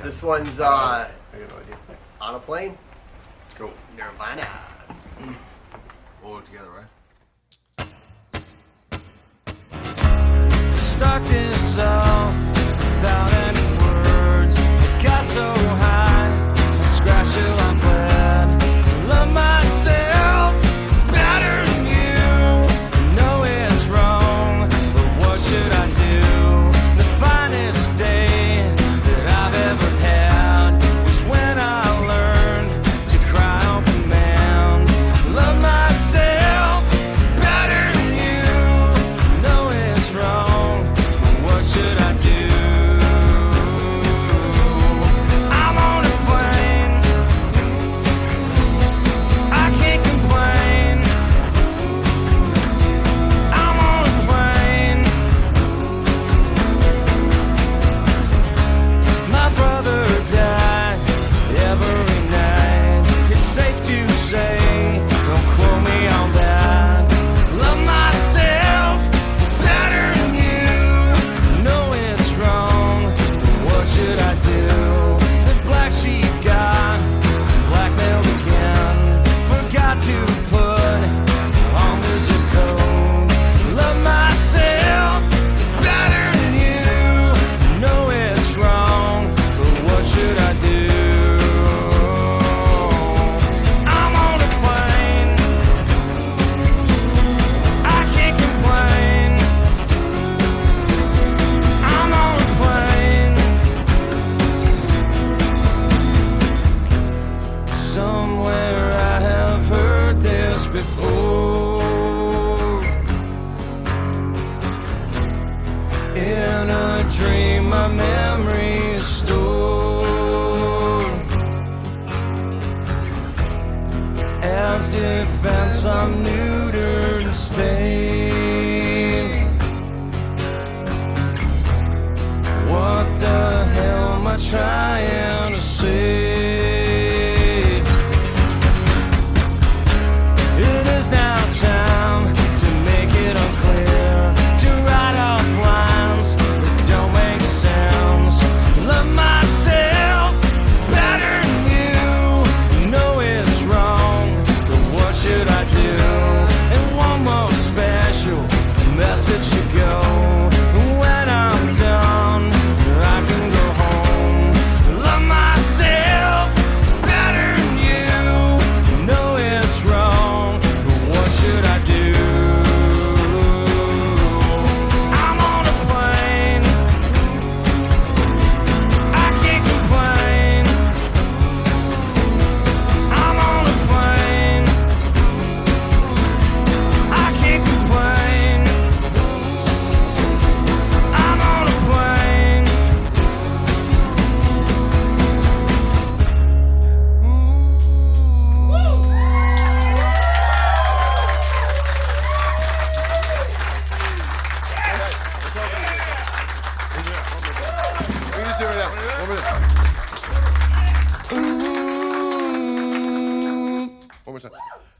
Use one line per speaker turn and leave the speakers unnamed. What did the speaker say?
This one's
I got no idea.
on a plane.
Go.
Nirvana.
All together, right?
Start this off without any words. I got so high, I scratched till I'm bled. Love myself better than you. Know it's wrong, but what should I do? The finest day that I've ever had was when I learned to cry on command. Love myself better than you. Know it's wrong. What should I do? I'm on a plane. I can't complain. I'm on a plane. My brother died every night. It's safe to say, don't quote me on that. Love myself better than you. Know it's wrong, what should I do? The black sheep got blackmailed again. Forgot to put on the zip code. Love myself better than you. Know it's wrong, but what should I do? I'm on a plane. I can't complain. I'm on a plane. Somewhere I have heard this before. In a dream, my memory is stored. As defense, I'm neutered in Spain. What the hell am I trying to say? It is now time to make it unclear, to write off lines that don't make sense. Love myself better than you. Know it's wrong, but what should I do? And one more special message to go. When I'm done, I can go home. Love myself better than you. Know it's wrong, but what should I do? I'm on a plane. I can't complain. I'm on a plane. I can't complain. I'm on a plane.
We just do it now. 1 minute. One more time.